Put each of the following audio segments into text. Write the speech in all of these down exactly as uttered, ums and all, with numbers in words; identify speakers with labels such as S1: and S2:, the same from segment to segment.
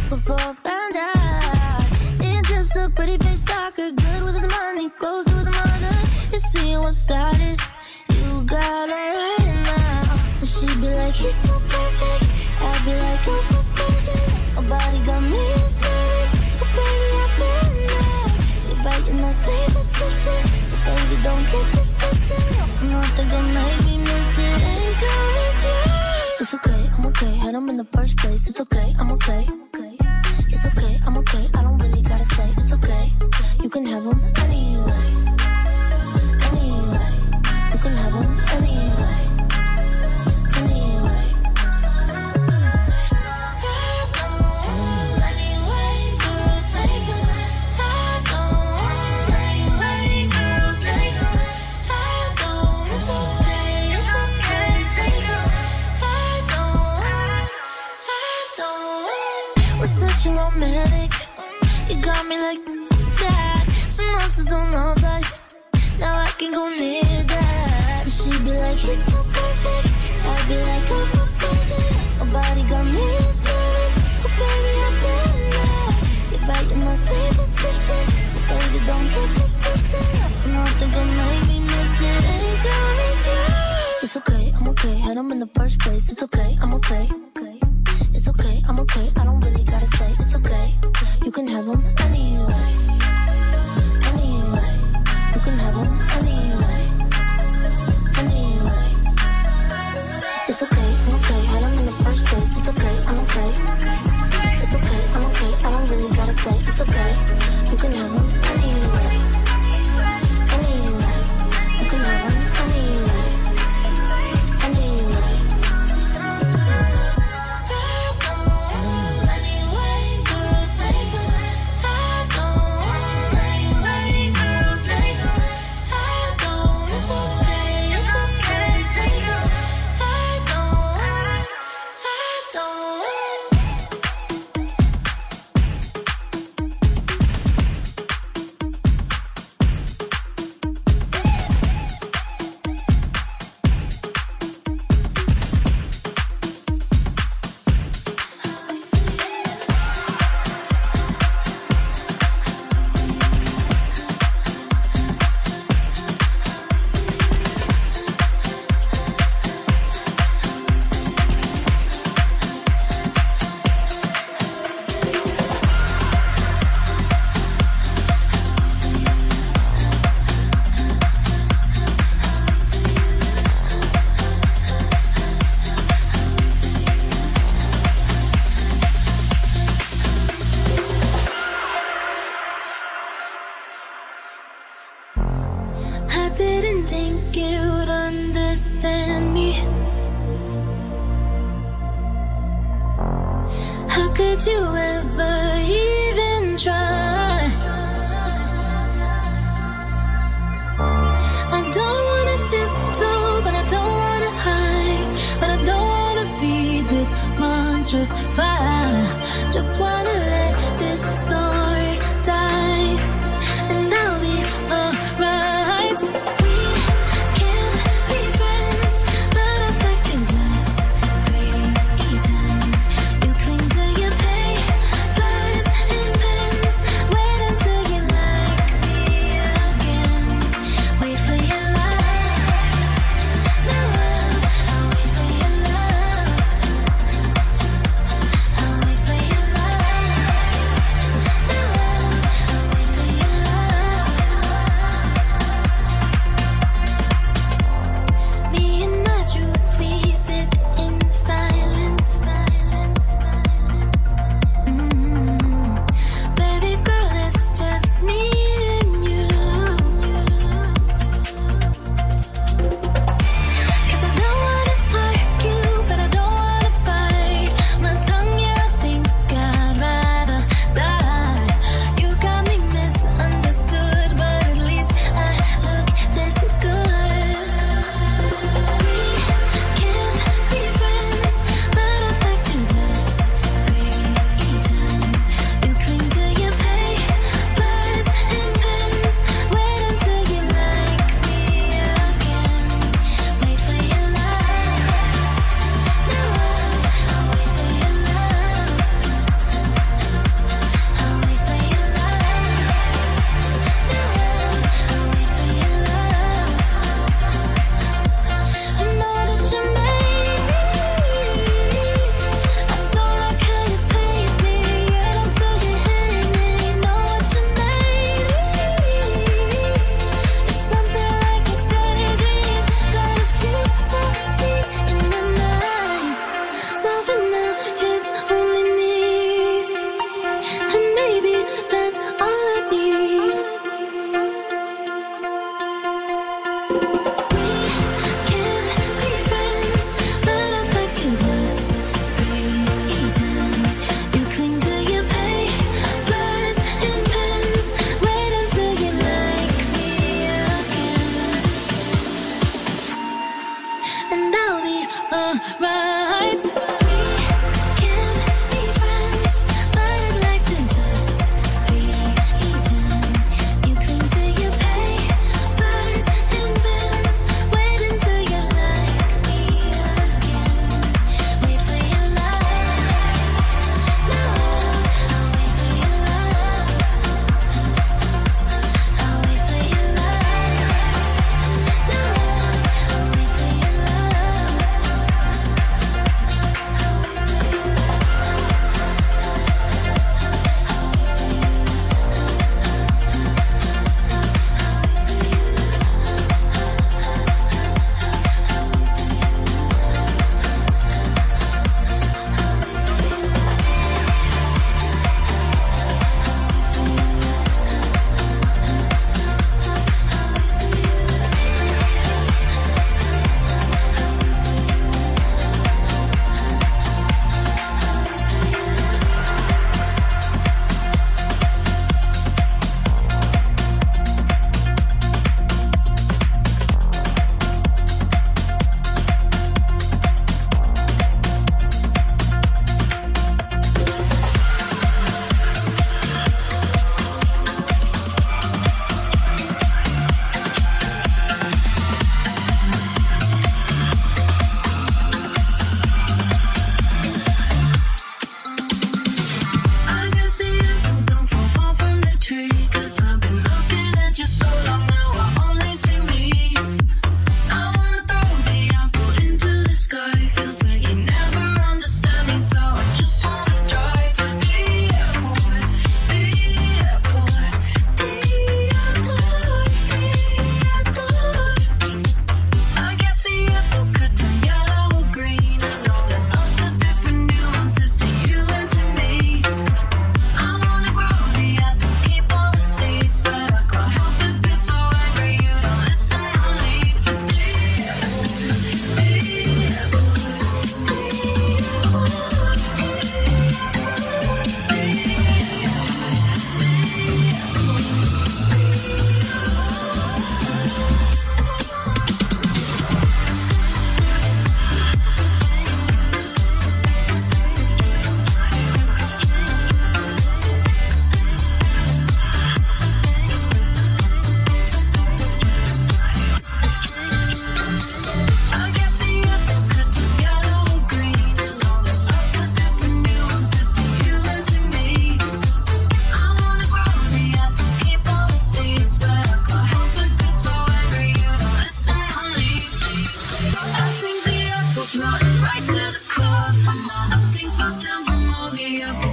S1: before I found out. Ain't just a pretty face talker, good with his money, close to his mother. You see what's started, you got him right now. And she'd be like, he's so perfect. I'd be like, oh, proposing. Nobody got me as nervous, but baby, I've been there. You're biting that same position, so baby, don't get this twisted. Nothing gonna make me miss it. Ain't gonna miss yours. It's okay, I'm okay. Had him in the first place. It's okay, I'm okay. It's okay, I'm okay. I don't really gotta say it's okay. You can have him anyway. Anyway, you can have him anyway. Anyway. I don't anyway, girl, take him. I don't anyway, girl, take him. I don't, it's okay, it's okay, take him. I don't, I don't. We're such a romantic. You got me like that. Some monsters on the place. Now I can go near that. She'd be like, he's so perfect. I'd be like, I'm proposing. Nobody got me as nervous, but baby, I've been there. You're biting that same position, so baby, don't get this twisted. Nothing gonna make me miss it. Ain't gonna miss yours. It's okay, I'm okay. Had him in the first place. It's okay, I'm okay. It's okay, I'm okay. I don't really gotta say it's okay. You can have him anyway. Anyway, you can have him anyway. Anyway, it's okay, I'm okay. Had him in the first place. It's okay, I'm okay. It's okay, I'm okay. I don't really gotta say it's okay. You can have him anyway. Anyway, you can have him anyway. Anyway. Could you ever even try? I don't wanna tiptoe, but I don't wanna hide. But I don't wanna feed this monstrous fire. Just wanna let this story die, and I'll be alright. We can't be friends, but I'd like to just pretend. You cling to your papers and pens. Wait until you like me again. Wait for your love, my love. I'll wait for your love.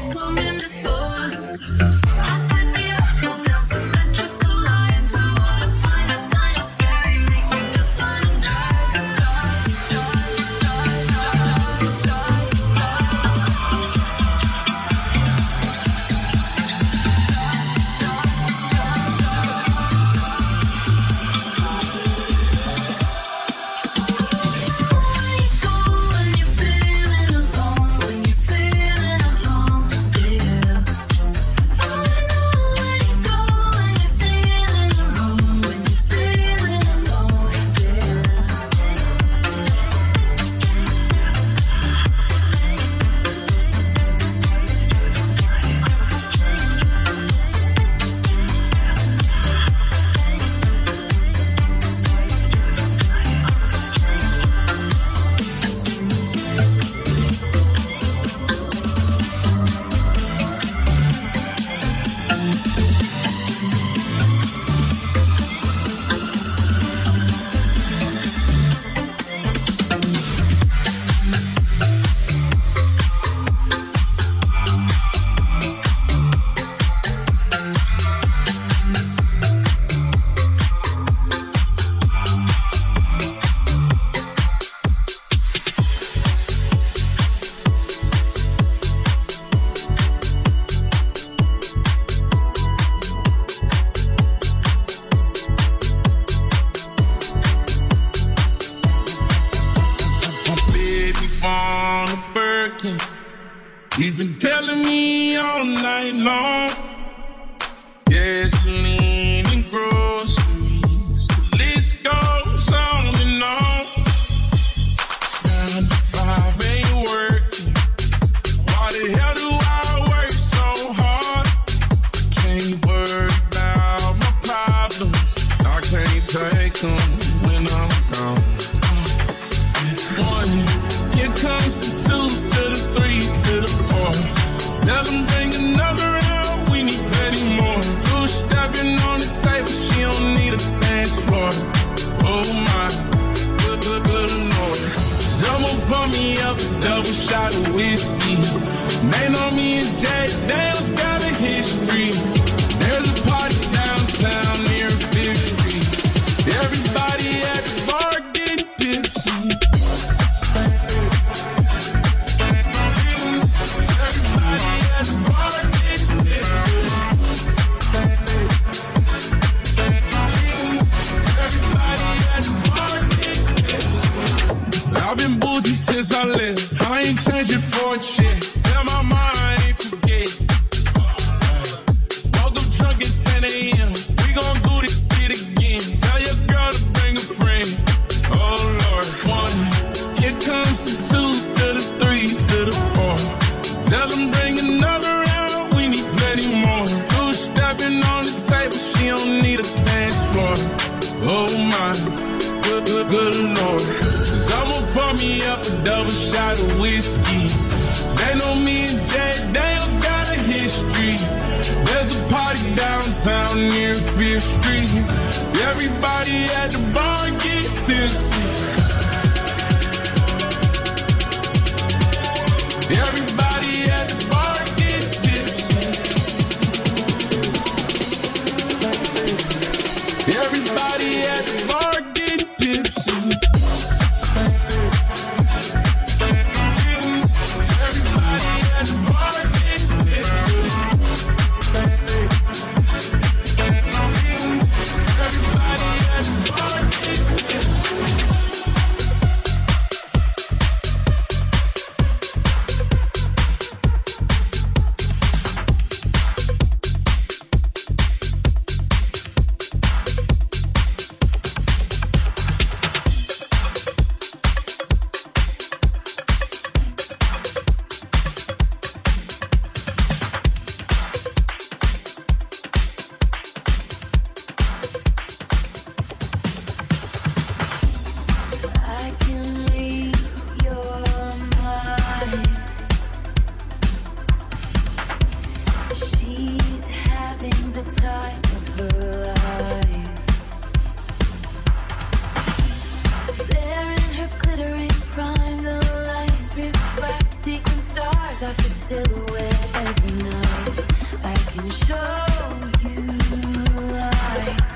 S2: He's been telling me all night long. Gasoline and groceries, the list goes on and on. Nine to five ain't working. Why the hell do I work so hard? Can't worry about my problems. I can't take them when I'm gone. One, here comes the two to the three to the four. Tell them bring another round, we need plenty more. Two stepping on the table, she don't need a dance floor. Oh my, good, good, good Lord. Someone pour me up a double shot of whiskey. They know me and Jay Dale's got a history. There's a party downtown near Fifth Street. Everybody at the bar getting tipsy. I've been boozy since I left. I ain't changed it for a shit. Tell my mind I ain't forget. Woke up drunk at ten a.m. We gon' do this shit again. Tell your girl to bring a friend. Oh Lord, one. Here comes the two to the three to the four. Tell them bring another round. We need plenty more. Two stepping on the table. She don't need a dance floor. Oh my, good, good, good Lord. Someone pour me up a double shot of whiskey. They know me and Jay Dale's got a history. There's a party downtown near Fifth Street. Everybody at the bar get tipsy. Everybody at the bar get tipsy. Everybody at the bar get tipsy.
S1: Silhouette. it every night. I can show you lights.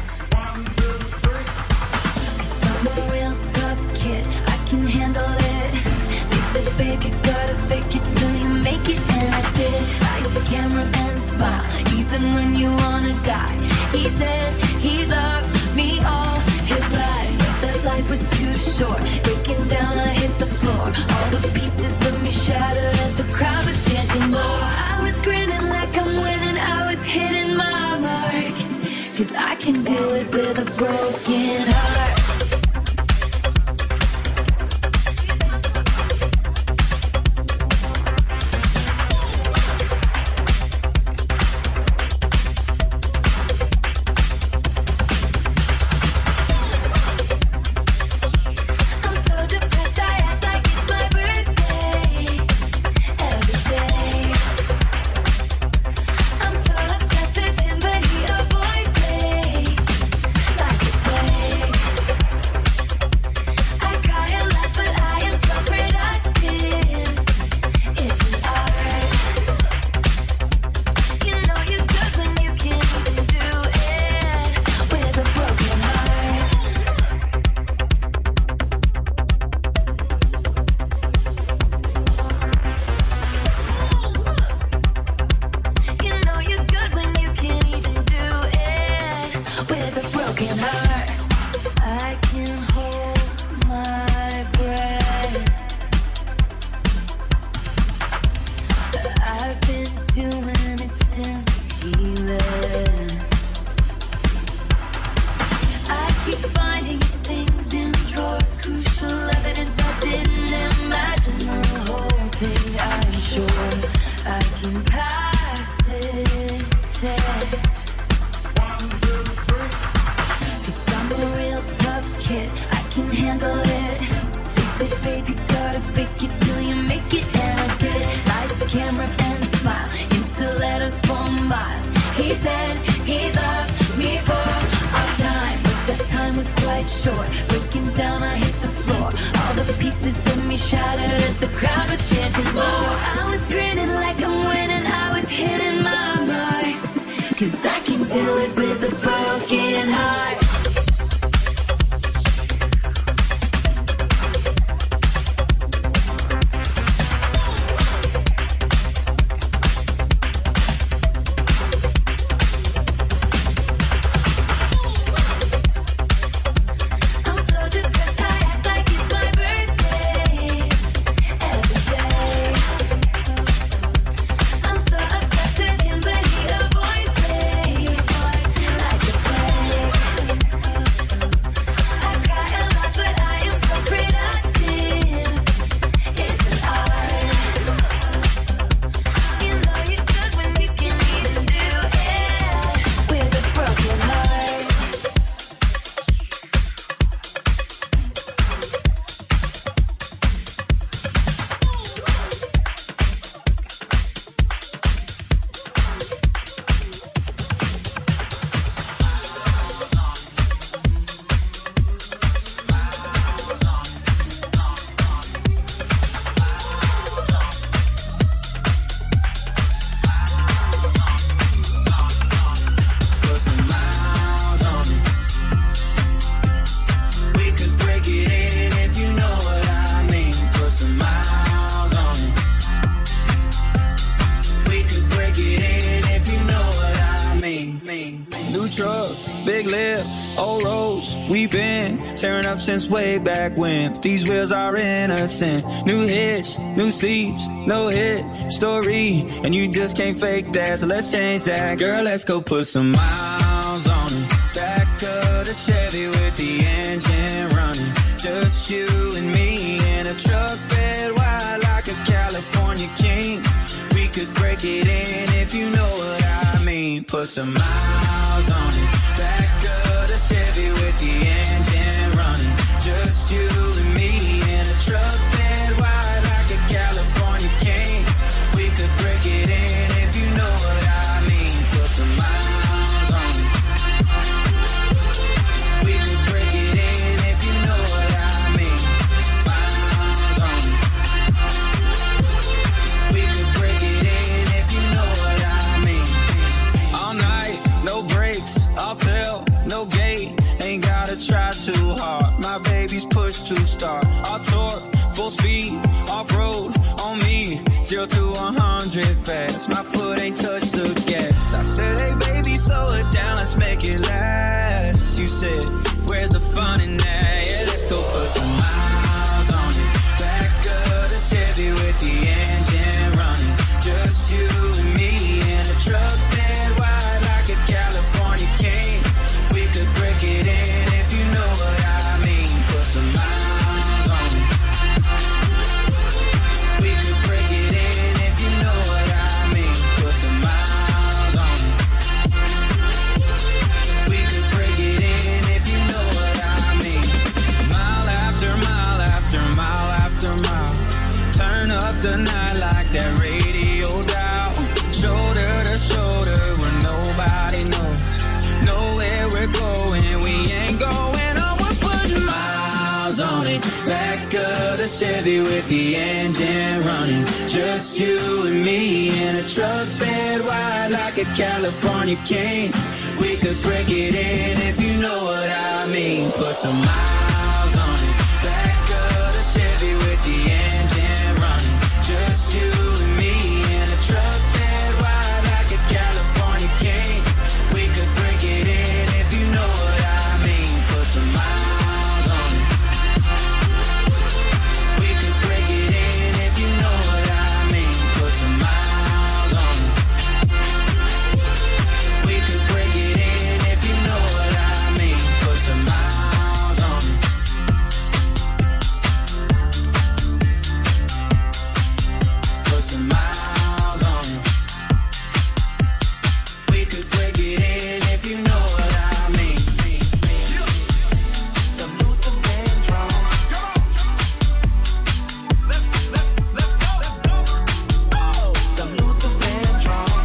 S1: Cause I'm a real tough kid, I can handle it. They said, baby, gotta fake it till you make it, and I did. Lights, camera, and smile, even when you wanna die. He said he loved me all his life, but that life was too short. Breaking down, I hit the floor. All the pieces of me shattered as the crowd was chanting more. I was grinning like I'm winning, I was hitting my marks. Cause I can do it with a broken heart.
S3: Tearing up since way back when. But these wheels are innocent. New hits, new seats, no hit story, and you just can't fake that. So let's change that, girl. Let's go put some miles on it. Back of the Chevy with the engine running. Just you and me in a truck bed wide like a California king. We could break it in if you know what I mean. Put some miles on it. Back of the Chevy with the engine running. Just you and me in a truck bed wide like a California king. We could break it in if you know what I mean. Put some miles on it. We could break it in if you know what I mean. Miles on it. We could break it in. fast. My foot ain't touched the gas. I said, hey baby, slow it down, let's make it last. You said, where's the fun in that? Yeah, let's go put some miles on it. Back of the Chevy with the engine running. Just you and me in a truck that wide like a California king. We could break it in if you know what I mean. Put some miles on it. We could break it in if you know what I mean. Put some miles on it. We could break it in if you know what I mean. Mile after mile after mile after mile. Turn up the night like that radio dial. Shoulder to shoulder where nobody knows. Know where we're going, we ain't going on. We're putting miles on it. Back of the Chevy with the engine running. Just you and me in a truck bed wide like a California king. We could break it in if you know what I mean. Put some miles on it. Back of the Chevy with the engine running. Just you and me in a truck bed wide like a California king. We could break it in if you know what I mean. Put some miles on it. We could break it in if you know what I mean. Put some miles on it. We could break it in if you know what I mean. Put some miles on it. Put some miles on it. We could break it in if you know what I mean. Some Luther Vandross. Some Luther Vandross.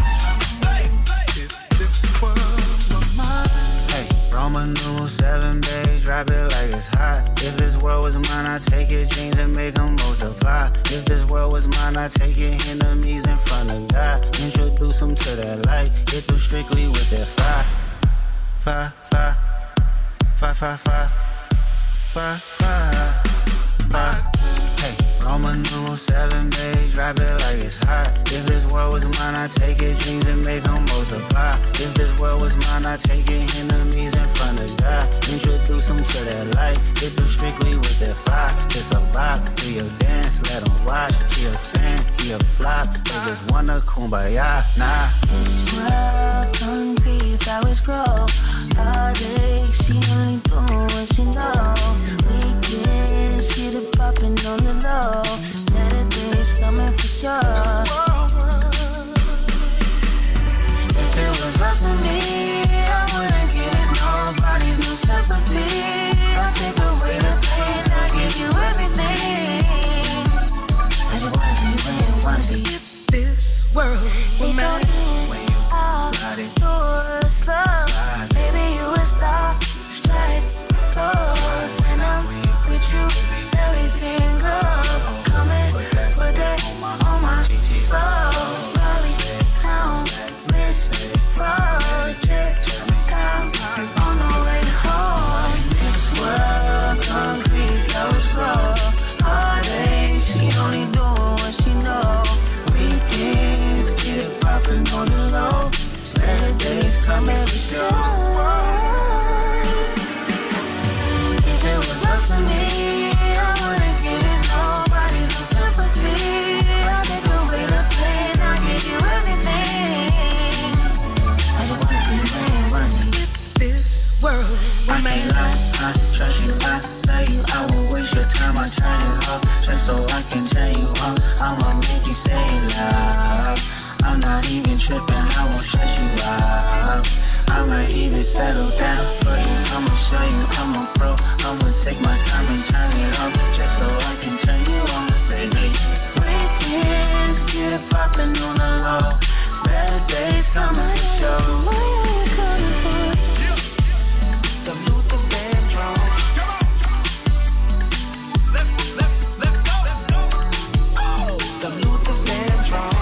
S3: Hey, Roman numeral seven, babe, drop it like it's hot. If this world was mine, I'd take your dreams and make them multiply. If this world was mine, I'd take your enemies in front of God. Introduce them to that light, hit them strictly with that fire. Fire, fire, fire, fire, fire, fire, fire, fire. Hey, Roman numeral seven, babe, drop it like it's hot. If this world was mine, I'd take your dreams and make them multiply. If this world was mine, I'd take your enemies in front of God. Introduce them to that light, hit them strictly with that fire. It's a vibe, do your dance, let them watch. He a fan, he a flop, they just wanna kumbaya, nah.
S1: This world concrete, flowers grow. Heartache, she only doing what she know. Weekends, get it poppin' on the low. Better days coming for sure. If it was up to me, I wouldn't give nobody's no sympathy. I'll take away the pain, I'll give you everything. I just wanna see you win, wanna see you.
S4: This world will matter.
S1: Baby, you a star, slide close, and I'm with you, everything goes. Come and put that on my soul. Probably count this project, count on the way home. This world, concrete flowers grow. Heartache, she only doing what she know. Weekends, get it poppin' on the low. Better days coming for sure. If it was up to me, I wouldn't give it nobody no sympathy. I'll take away the pain, I'll give you everything. I just wanna see you win, wanna see you.
S4: This world will
S3: I can't
S4: matter.
S3: lie, I trust you, I love you. I won't waste your time, I turn you up just so I can turn you on. I'ma make you say love. I'm not even tripping, I won't stress you out. I might even settle down for you. I'ma show you I'm a pro. I'ma take my time and turn it up just so I can turn you on, baby.
S1: Weekends, get it poppin' on the low. Better days coming for sure. Why are you coming for?
S4: Some Luther Vandross. Some Luther Vandross.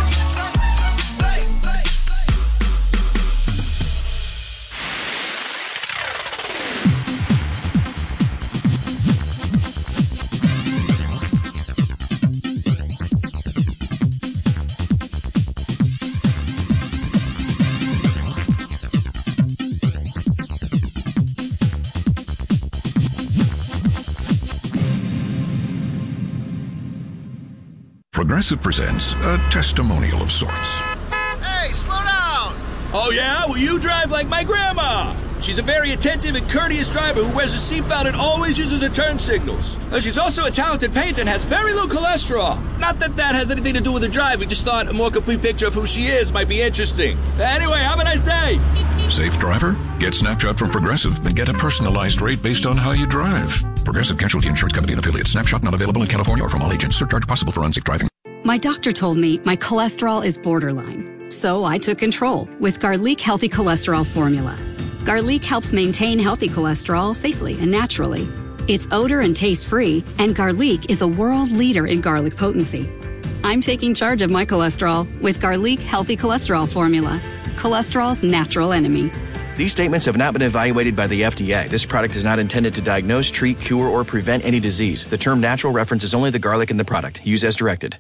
S5: Progressive presents a testimonial of sorts.
S6: Hey, slow down!
S7: Oh, yeah? Well, you drive like my grandma. She's a very attentive and courteous driver who wears a seatbelt and always uses her turn signals. Uh, she's also a talented painter and has very low cholesterol. Not that that has anything to do with her driving, just thought a more complete picture of who she is might be interesting. Anyway, have a nice day.
S5: Safe driver? Get Snapshot from Progressive and get a personalized rate based on how you drive. Progressive Casualty Insurance Company and affiliates. Snapshot not available in California or from all agents. Surcharge possible for unsafe driving.
S8: My doctor told me my cholesterol is borderline, so I took control with Garlic Healthy Cholesterol Formula. Garlic helps maintain healthy cholesterol safely and naturally. It's odor and taste-free, and Garlic is a world leader in garlic potency. I'm taking charge of my cholesterol with Garlic Healthy Cholesterol Formula, cholesterol's natural enemy.
S9: These statements have not been evaluated by the F D A. This product is not intended to diagnose, treat, cure, or prevent any disease. The term natural references only the garlic in the product. Use as directed.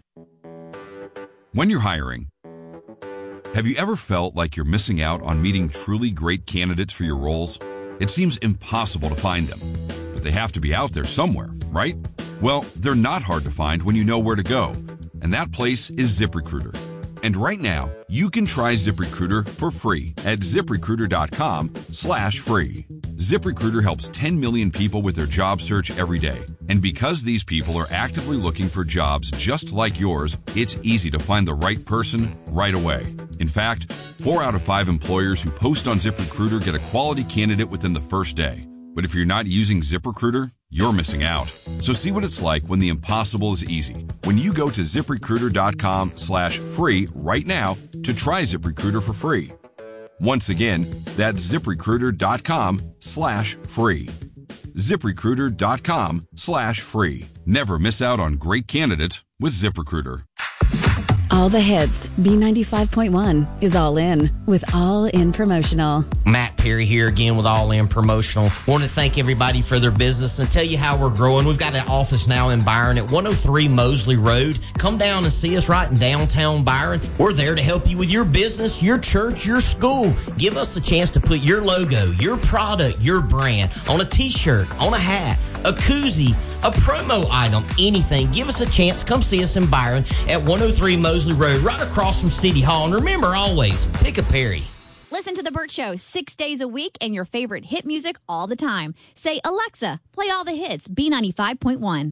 S10: When you're hiring, have you ever felt like you're missing out on meeting truly great candidates for your roles? It seems impossible to find them, but they have to be out there somewhere, right? Well, they're not hard to find when you know where to go, and that place is ZipRecruiter. And right now, you can try ZipRecruiter for free at ZipRecruiter.com slash free. ZipRecruiter helps ten million people with their job search every day. And because these people are actively looking for jobs just like yours, it's easy to find the right person right away. In fact, four out of five employers who post on ZipRecruiter get a quality candidate within the first day. But if you're not using ZipRecruiter, you're missing out. So see what it's like when the impossible is easy. When you go to ZipRecruiter.com slash free right now to try ZipRecruiter for free. Once again, that's ZipRecruiter.com slash free. ZipRecruiter.com slash free. Never miss out on great candidates with ZipRecruiter.
S11: All the hits. B ninety-five point one is all in with All In Promotional.
S12: Matt Perry here again with All In Promotional. Want to thank everybody for their business and tell you how we're growing. We've got an office now in Byron at one oh three Mosley Road. Come down and see us right in downtown Byron. We're there to help you with your business, your church, your school. Give us the chance to put your logo, your product, your brand on a t-shirt, on a hat, a koozie, a promo item, anything. Give us a chance. Come see us in Byron at one oh three Mosley Road, right across from City Hall. And remember, always, pick a Perry.
S13: Listen to The Burt Show six days a week and your favorite hit music all the time. Say, Alexa, play all the hits, B ninety-five point one.